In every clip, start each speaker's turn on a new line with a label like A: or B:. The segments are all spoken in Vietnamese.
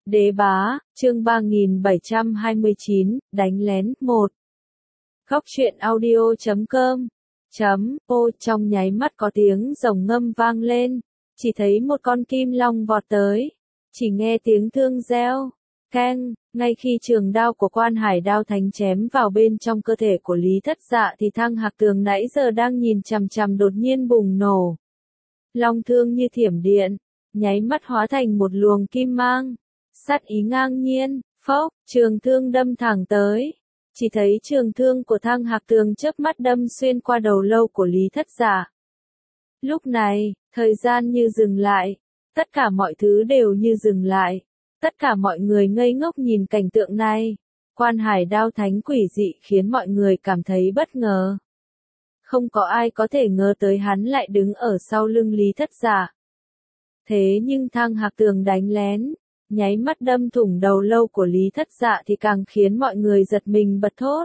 A: Đế bá, chương 3729, đánh lén, 1. Góc truyện audio.com. Trong nháy mắt có tiếng rồng ngâm vang lên, chỉ thấy một con kim long vọt tới, chỉ nghe tiếng thương reo, keng, ngay khi trường đao của Quan Hải Đao Thánh chém vào bên trong cơ thể của Lý Thất Dạ thì Thăng Hạc Tường nãy giờ đang nhìn chằm chằm đột nhiên bùng nổ. Long thương như thiểm điện, nháy mắt hóa thành một luồng kim mang, sát ý ngang nhiên, phốc, trường thương đâm thẳng tới. Chỉ thấy trường thương của Thăng Hạc Tường chớp mắt đâm xuyên qua đầu lâu của Lý Thất Dạ. Lúc này, thời gian như dừng lại, tất cả mọi thứ đều như dừng lại, tất cả mọi người ngây ngốc nhìn cảnh tượng này. Quan Hải Đao Thánh quỷ dị khiến mọi người cảm thấy bất ngờ. Không có ai có thể ngờ tới hắn lại đứng ở sau lưng Lý Thất Dạ. Thế nhưng Thăng Hạc Tường đánh lén, nháy mắt đâm thủng đầu lâu của Lý Thất Dạ thì càng khiến mọi người giật mình bật thốt.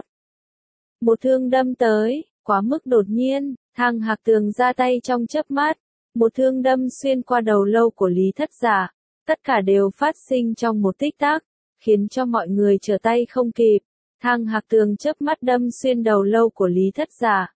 A: Một thương đâm tới, quá mức đột nhiên, Thăng Hạc Tường ra tay trong chớp mắt, một thương đâm xuyên qua đầu lâu của Lý Thất Dạ, tất cả đều phát sinh trong một tích tắc, khiến cho mọi người trở tay không kịp. Thăng Hạc Tường chớp mắt đâm xuyên đầu lâu của Lý Thất Dạ,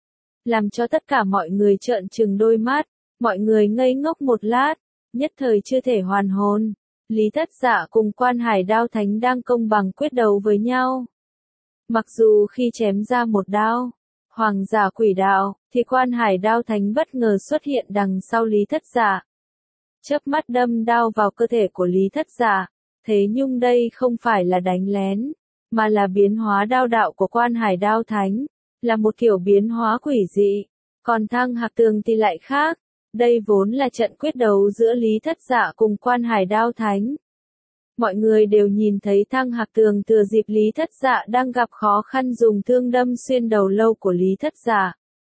A: làm cho tất cả mọi người trợn trừng đôi mắt, mọi người ngây ngốc một lát, nhất thời chưa thể hoàn hồn. Lý Thất Dạ cùng Quan Hải Đao Thánh đang công bằng quyết đấu với nhau. Mặc dù khi chém ra một đao, Hoàng giả quỷ đạo, thì Quan Hải Đao Thánh bất ngờ xuất hiện đằng sau Lý Thất Dạ. Chớp mắt đâm đao vào cơ thể của Lý Thất Dạ, thế nhưng đây không phải là đánh lén, mà là biến hóa đao đạo của Quan Hải Đao Thánh, là một kiểu biến hóa quỷ dị. Còn Thăng Hạc Tường thì lại khác. Đây vốn là trận quyết đấu giữa Lý Thất Dạ cùng Quan Hải Đao Thánh. Mọi người đều nhìn thấy Thăng Hạc Tường thừa dịp Lý Thất Dạ đang gặp khó khăn dùng thương đâm xuyên đầu lâu của Lý Thất Dạ.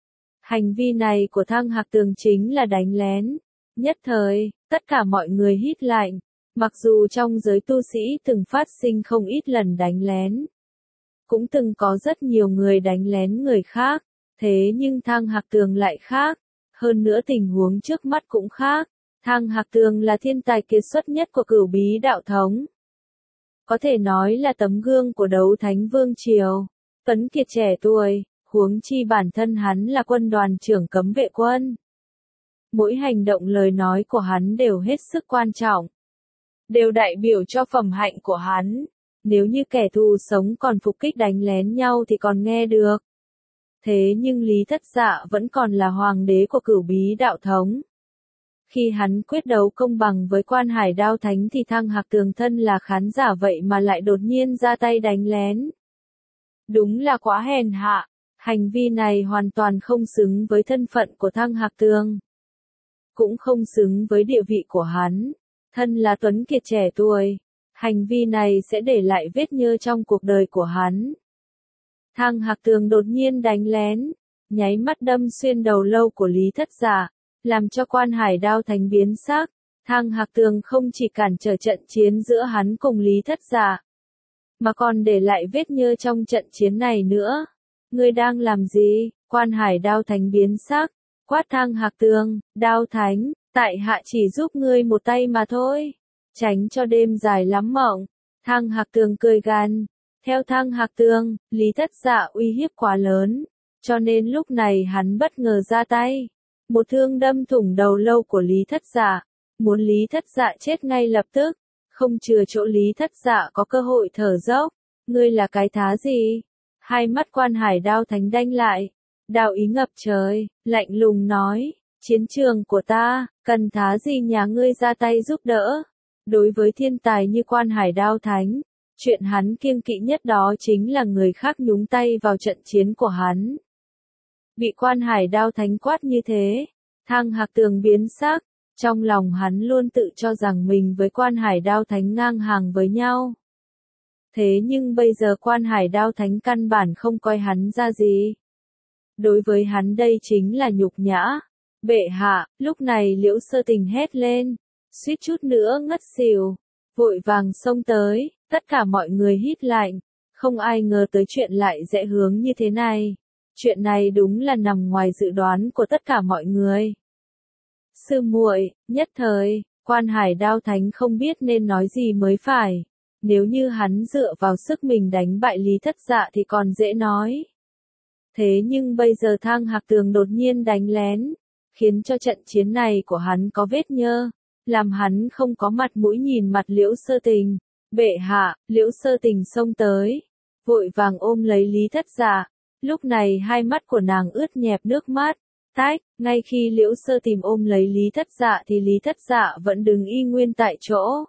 A: Hành vi này của Thăng Hạc Tường chính là đánh lén. Nhất thời, tất cả mọi người hít lạnh. Mặc dù trong giới tu sĩ từng phát sinh không ít lần đánh lén, cũng từng có rất nhiều người đánh lén người khác, thế nhưng Thăng Hạc Tường lại khác. Hơn nữa tình huống trước mắt cũng khác, Thăng Hạc Tường là thiên tài kiệt xuất nhất của Cửu Bí đạo thống. Có thể nói là tấm gương của đấu thánh vương triều, tuấn kiệt trẻ tuổi, huống chi bản thân hắn là quân đoàn trưởng cấm vệ quân. Mỗi hành động lời nói của hắn đều hết sức quan trọng, đều đại biểu cho phẩm hạnh của hắn. Nếu như kẻ thù sống còn phục kích đánh lén nhau thì còn nghe được. Thế nhưng Lý Thất Dạ vẫn còn là hoàng đế của Cửu Bí đạo thống. Khi hắn quyết đấu công bằng với Quan Hải Đao Thánh thì Thăng Hạc Tường thân là khán giả vậy mà lại đột nhiên ra tay đánh lén. Đúng là quá hèn hạ, hành vi này hoàn toàn không xứng với thân phận của Thăng Hạc Tường. Cũng không xứng với địa vị của hắn, thân là tuấn kiệt trẻ tuổi, hành vi này sẽ để lại vết nhơ trong cuộc đời của hắn. Thăng Hạc Tường đột nhiên đánh lén, nháy mắt đâm xuyên đầu lâu của Lý Thất Dạ, làm cho Quan Hải Đao Thánh biến sắc. Thăng Hạc Tường không chỉ cản trở trận chiến giữa hắn cùng Lý Thất Dạ, mà còn để lại vết nhơ trong trận chiến này nữa. Ngươi đang làm gì? Quan Hải Đao Thánh biến sắc, quát Thăng Hạc Tường, Đao Thánh, tại hạ chỉ giúp ngươi một tay mà thôi, tránh cho đêm dài lắm mộng. Thăng Hạc Tường cười gằn. Theo Thăng Hạc Tường, Lý Thất Dạ uy hiếp quá lớn, cho nên lúc này hắn bất ngờ ra tay. Một thương đâm thủng đầu lâu của Lý Thất Dạ, muốn Lý Thất Dạ chết ngay lập tức, không chừa chỗ Lý Thất Dạ có cơ hội thở dốc. Ngươi là cái thá gì? Hai mắt Quan Hải Đao Thánh đanh lại, đạo ý ngập trời, lạnh lùng nói, chiến trường của ta, cần thá gì nhà ngươi ra tay giúp đỡ. Đối với thiên tài như Quan Hải Đao Thánh, chuyện hắn kiêng kỵ nhất đó chính là người khác nhúng tay vào trận chiến của hắn. Bị Quan Hải Đao Thánh quát như thế, Thăng Hạc Tường biến sắc, trong lòng hắn luôn tự cho rằng mình với Quan Hải Đao Thánh ngang hàng với nhau. Thế nhưng bây giờ Quan Hải Đao Thánh căn bản không coi hắn ra gì. Đối với hắn đây chính là nhục nhã. Bệ hạ, lúc này Liễu Sơ Tình hét lên, suýt chút nữa ngất xỉu, vội vàng xông tới. Tất cả mọi người hít lạnh, không ai ngờ tới chuyện lại rẽ hướng như thế này. Chuyện này đúng là nằm ngoài dự đoán của tất cả mọi người. Sư muội, nhất thời, Quan Hải Đao Thánh không biết nên nói gì mới phải. Nếu như hắn dựa vào sức mình đánh bại Lý Thất Dạ thì còn dễ nói. Thế nhưng bây giờ Thang Hạc Tường đột nhiên đánh lén, khiến cho trận chiến này của hắn có vết nhơ, làm hắn không có mặt mũi nhìn mặt Liễu Sơ Tình. Bệ hạ, Liễu Sơ Tình xông tới, vội vàng ôm lấy Lý Thất Dạ. Lúc này hai mắt của nàng ướt nhẹp nước mắt. Tách, ngay khi Liễu Sơ Tình ôm lấy Lý Thất Dạ thì Lý Thất Dạ vẫn đứng y nguyên tại chỗ.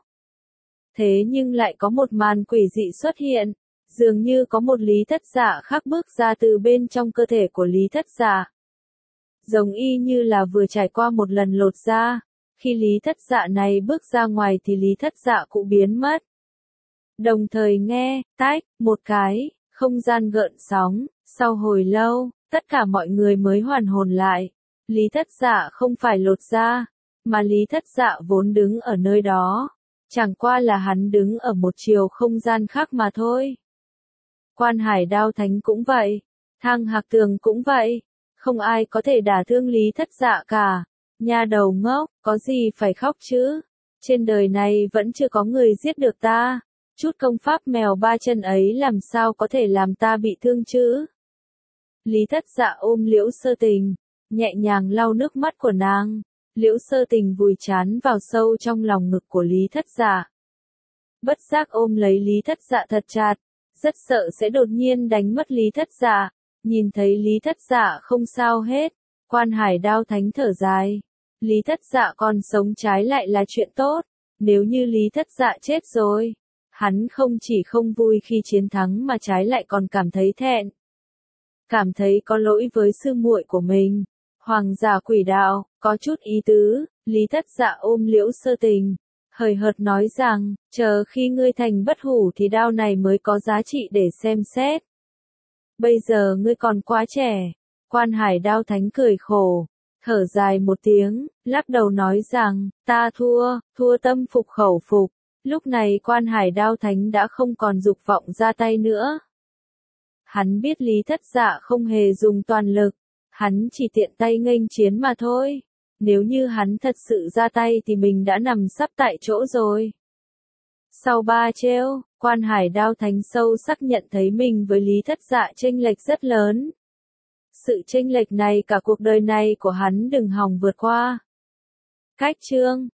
A: Thế nhưng lại có một màn quỷ dị xuất hiện, dường như có một Lý Thất Dạ khác bước ra từ bên trong cơ thể của Lý Thất Dạ. Giống y như là vừa trải qua một lần lột da, khi Lý Thất Dạ này bước ra ngoài thì Lý Thất Dạ cũng biến mất. Đồng thời nghe, tách, một cái, không gian gợn sóng, sau hồi lâu, tất cả mọi người mới hoàn hồn lại. Lý Thất Dạ không phải lột da, mà Lý Thất Dạ vốn đứng ở nơi đó. Chẳng qua là hắn đứng ở một chiều không gian khác mà thôi. Quan Hải Đao Thánh cũng vậy, Thang Hạc Tường cũng vậy, không ai có thể đả thương Lý Thất Dạ cả. Nha đầu ngốc, có gì phải khóc chứ? Trên đời này vẫn chưa có người giết được ta. Chút công pháp mèo ba chân ấy làm sao có thể làm ta bị thương chứ? Lý Thất Dạ ôm Liễu Sơ Tình, nhẹ nhàng lau nước mắt của nàng. Liễu Sơ Tình vùi trán vào sâu trong lòng ngực của Lý Thất Dạ. Bất giác ôm lấy Lý Thất Dạ thật chặt, rất sợ sẽ đột nhiên đánh mất Lý Thất Dạ. Nhìn thấy Lý Thất Dạ không sao hết, Quan Hải Đao Thánh thở dài. Lý Thất Dạ còn sống trái lại là chuyện tốt, nếu như Lý Thất Dạ chết rồi, hắn không chỉ không vui khi chiến thắng mà trái lại còn cảm thấy thẹn. Cảm thấy có lỗi với sư muội của mình. Hoàng giả quỷ đạo, có chút ý tứ. Lý Thất Dạ ôm Liễu Sơ Tình, hời hợt nói rằng, chờ khi ngươi thành bất hủ thì đao này mới có giá trị để xem xét. Bây giờ ngươi còn quá trẻ. Quan Hải Đao Thánh cười khổ, thở dài một tiếng, lắc đầu nói rằng, ta thua tâm phục khẩu phục. Lúc này Quan Hải Đao Thánh đã không còn dục vọng ra tay nữa. Hắn biết Lý Thất Dạ không hề dùng toàn lực, hắn chỉ tiện tay nghênh chiến mà thôi. Nếu như hắn thật sự ra tay thì mình đã nằm sắp tại chỗ rồi. Sau 3 trêu, Quan Hải Đao Thánh sâu sắc nhận thấy mình với Lý Thất Dạ chênh lệch rất lớn. Sự chênh lệch này cả cuộc đời này của hắn đừng hòng vượt qua. Cách chương